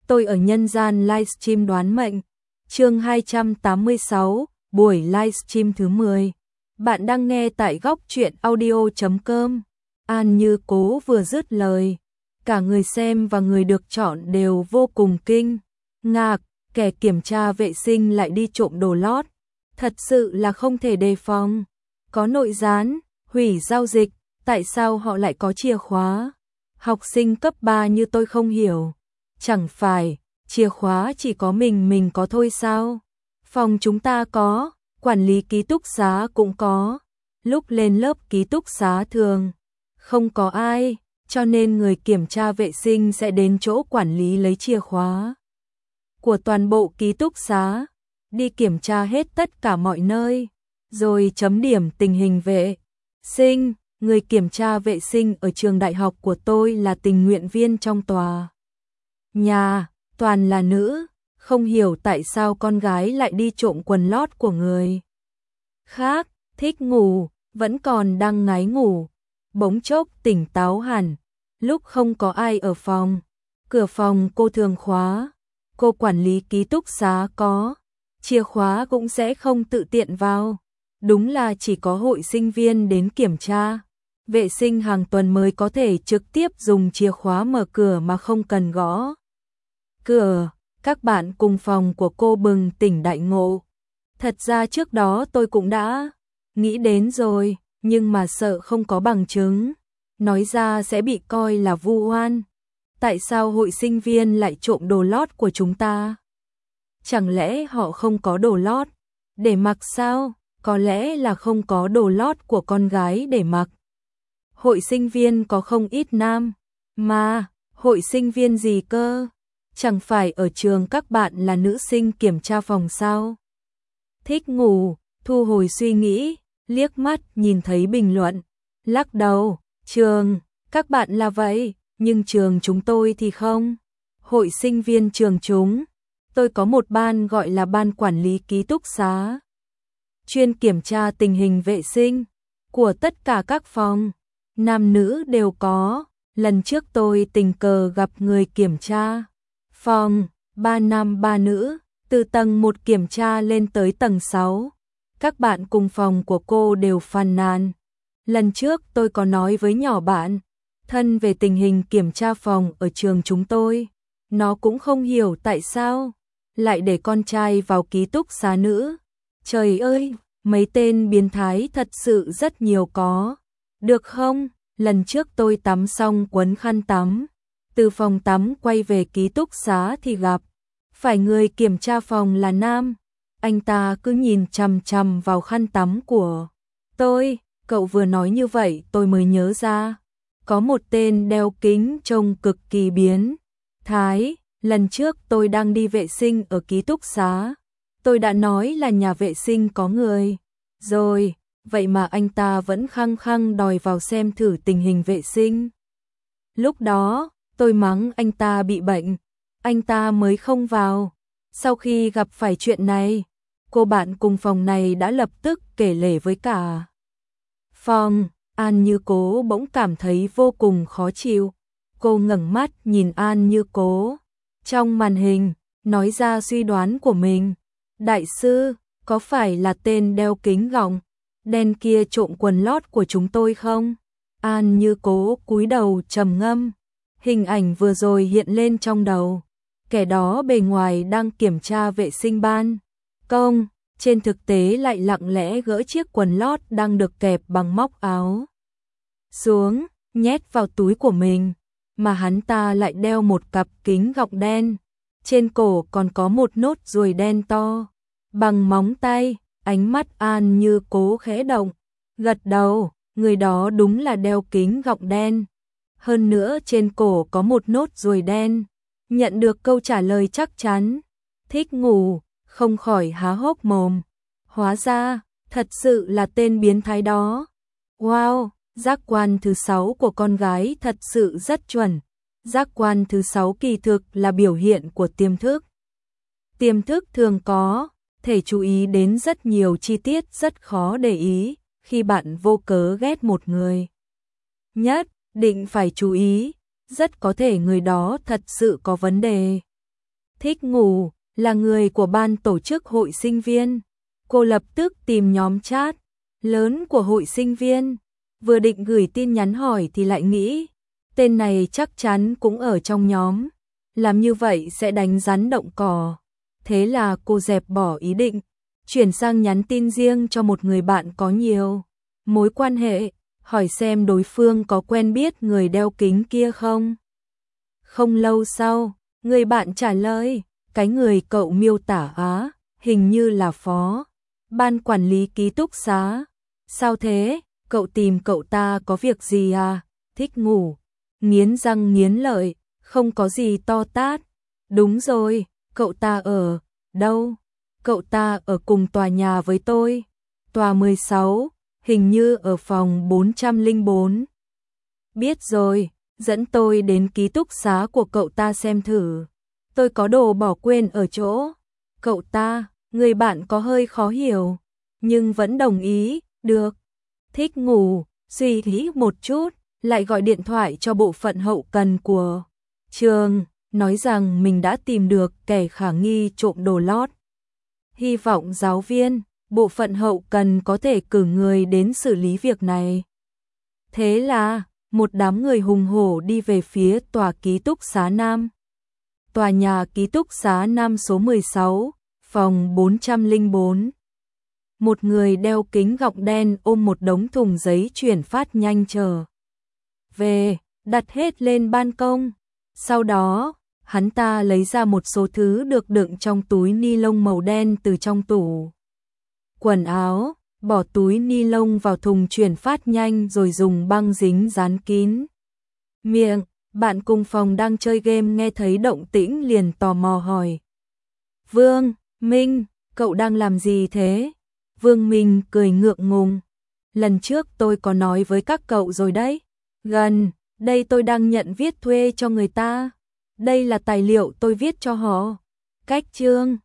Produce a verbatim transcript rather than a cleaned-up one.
tôi ở nhân gian livestream đoán mệnh. Chương hai trăm tám mươi sáu, buổi livestream thứ mười. Bạn đang nghe tại góc truyện audio chấm com. An Như Cố vừa dứt lời, cả người xem và người được chọn đều vô cùng kinh ngạc, kẻ kiểm tra vệ sinh lại đi trộm đồ lót, thật sự là không thể đề phòng. Có nội gián, hủy giao dịch, tại sao họ lại có chìa khóa? Học sinh cấp ba như tôi không hiểu, chẳng phải chìa khóa chỉ có mình mình có thôi sao? Phòng chúng ta có, quản lý ký túc xá cũng có. Lúc lên lớp ký túc xá thường không có ai, cho nên người kiểm tra vệ sinh sẽ đến chỗ quản lý lấy chìa khóa của toàn bộ ký túc xá, đi kiểm tra hết tất cả mọi nơi, rồi chấm điểm tình hình vệ sinh. Người kiểm tra vệ sinh ở trường đại học của tôi là tình nguyện viên trong tòa nhà, toàn là nữ, không hiểu tại sao con gái lại đi trộm quần lót của người khác, thích ngủ, vẫn còn đang ngái ngủ, bỗng chốc tỉnh táo hẳn, lúc không có ai ở phòng, cửa phòng cô thường khóa, cô quản lý ký túc xá có chìa khóa cũng sẽ không tự tiện vào, đúng là chỉ có hội sinh viên đến kiểm tra vệ sinh hàng tuần mới có thể trực tiếp dùng chìa khóa mở cửa mà không cần gõ cửa. Các bạn cùng phòng của cô bừng tỉnh đại ngộ. Thật ra trước đó tôi cũng đã nghĩ đến rồi, nhưng mà sợ không có bằng chứng, nói ra sẽ bị coi là vu oan. Tại sao hội sinh viên lại trộm đồ lót của chúng ta? Chẳng lẽ họ không có đồ lót để mặc sao? Có lẽ là không có đồ lót của con gái để mặc. Hội sinh viên có không ít nam, mà hội sinh viên gì cơ? Chẳng phải ở trường các bạn là nữ sinh kiểm tra phòng sao? Thích ngủ, thu hồi suy nghĩ, liếc mắt nhìn thấy bình luận, lắc đầu, trường, các bạn là vậy, nhưng trường chúng tôi thì không. Hội sinh viên trường chúng, tôi có một ban gọi là ban quản lý ký túc xá, chuyên kiểm tra tình hình vệ sinh của tất cả các phòng, nam nữ đều có. Lần trước tôi tình cờ gặp người kiểm tra phòng, ba nam ba nữ, từ tầng một kiểm tra lên tới tầng sáu. Các bạn cùng phòng của cô đều phàn nàn. Lần trước tôi có nói với nhỏ bạn thân về tình hình kiểm tra phòng ở trường chúng tôi. Nó cũng không hiểu tại sao lại để con trai vào ký túc xá nữ. Trời ơi, mấy tên biến thái thật sự rất nhiều có. Được không? Lần trước tôi tắm xong quấn khăn tắm, từ phòng tắm quay về ký túc xá thì gặp phải người kiểm tra phòng là nam. Anh ta cứ nhìn chằm chằm vào khăn tắm của tôi. Cậu vừa nói như vậy tôi mới nhớ ra, có một tên đeo kính trông cực kỳ biến thái. Lần trước tôi đang đi vệ sinh ở ký túc xá, tôi đã nói là nhà vệ sinh có người rồi, vậy mà anh ta vẫn khăng khăng đòi vào xem thử tình hình vệ sinh. Lúc đó tôi mắng anh ta bị bệnh, anh ta mới không vào. Sau khi gặp phải chuyện này, cô bạn cùng phòng này đã lập tức kể lể với cả phòng. An Như Cố bỗng cảm thấy vô cùng khó chịu. Cô ngẩng mắt nhìn An Như Cố trong màn hình, nói ra suy đoán của mình. Đại sư, có phải là tên đeo kính gọng đen kia trộm quần lót của chúng tôi không? An Như Cố cúi đầu trầm ngâm. Hình ảnh vừa rồi hiện lên trong đầu. Kẻ đó bề ngoài đang kiểm tra vệ sinh ban công, trên thực tế lại lặng lẽ gỡ chiếc quần lót đang được kẹp bằng móc áo xuống, nhét vào túi của mình, mà hắn ta lại đeo một cặp kính gọng đen, trên cổ còn có một nốt ruồi đen to bằng móng tay. Ánh mắt An Như Cố khẽ động, gật đầu, người đó đúng là đeo kính gọng đen, hơn nữa trên cổ có một nốt ruồi đen. Nhận được câu trả lời chắc chắn, thích ngủ không khỏi há hốc mồm. Hóa ra, thật sự là tên biến thái đó. Wow, giác quan thứ sáu của con gái thật sự rất chuẩn. Giác quan thứ sáu kỳ thực là biểu hiện của tiềm thức. Tiềm thức thường có thể chú ý đến rất nhiều chi tiết rất khó để ý. Khi bạn vô cớ ghét một người, nhất định phải chú ý, rất có thể người đó thật sự có vấn đề. Thích Ngủ là người của ban tổ chức hội sinh viên. Cô lập tức tìm nhóm chat lớn của hội sinh viên, vừa định gửi tin nhắn hỏi thì lại nghĩ, tên này chắc chắn cũng ở trong nhóm, làm như vậy sẽ đánh rắn động cỏ. Thế là cô dẹp bỏ ý định, chuyển sang nhắn tin riêng cho một người bạn có nhiều mối quan hệ, hỏi xem đối phương có quen biết người đeo kính kia không. Không lâu sau, người bạn trả lời, cái người cậu miêu tả á, hình như là phó ban quản lý ký túc xá. Sao thế, cậu tìm cậu ta có việc gì à? Thích Ngủ nghiến răng nghiến lợi, không có gì to tát. Đúng rồi, cậu ta ở đâu? Cậu ta ở cùng tòa nhà với tôi, tòa mười sáu, hình như ở phòng bốn trăm lẻ bốn. Biết rồi, dẫn tôi đến ký túc xá của cậu ta xem thử. Tôi có đồ bỏ quên ở chỗ cậu ta. Người bạn có hơi khó hiểu, nhưng vẫn đồng ý. Được. Thích Ngủ suy nghĩ một chút, lại gọi điện thoại cho bộ phận hậu cần của trường, nói rằng mình đã tìm được kẻ khả nghi trộm đồ lót. Hy vọng giáo viên, bộ phận hậu cần có thể cử người đến xử lý việc này. Thế là, một đám người hùng hổ đi về phía tòa ký túc xá Nam. Tòa nhà ký túc xá Nam số mười sáu, phòng bốn trăm lẻ bốn. Một người đeo kính gọng đen ôm một đống thùng giấy chuyển phát nhanh trở về, đặt hết lên ban công. Sau đó, hắn ta lấy ra một số thứ được đựng trong túi ni lông màu đen từ trong tủ quần áo, bỏ túi ni lông vào thùng chuyển phát nhanh rồi dùng băng dính dán kín miệng. Bạn cùng phòng đang chơi game nghe thấy động tĩnh liền tò mò hỏi, Vương Minh, cậu đang làm gì thế? Vương Minh cười ngượng ngùng, lần trước tôi có nói với các cậu rồi đấy, gần đây tôi đang nhận viết thuê cho người ta. Đây là tài liệu tôi viết cho họ. Cách chương